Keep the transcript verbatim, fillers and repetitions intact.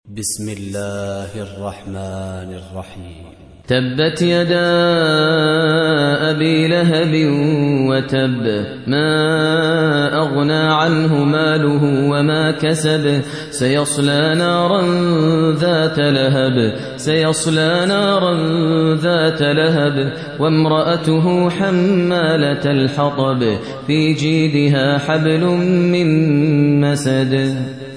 بسم الله الرحمن الرحيم. تبت يدا أبي لهب وتب، ما أغنى عنه ماله وما كسب، سيصلى نارا ذات لهب سيصلى نارا ذات لهب وامرأته حمالة الحطب، في جيدها حبل من مسد.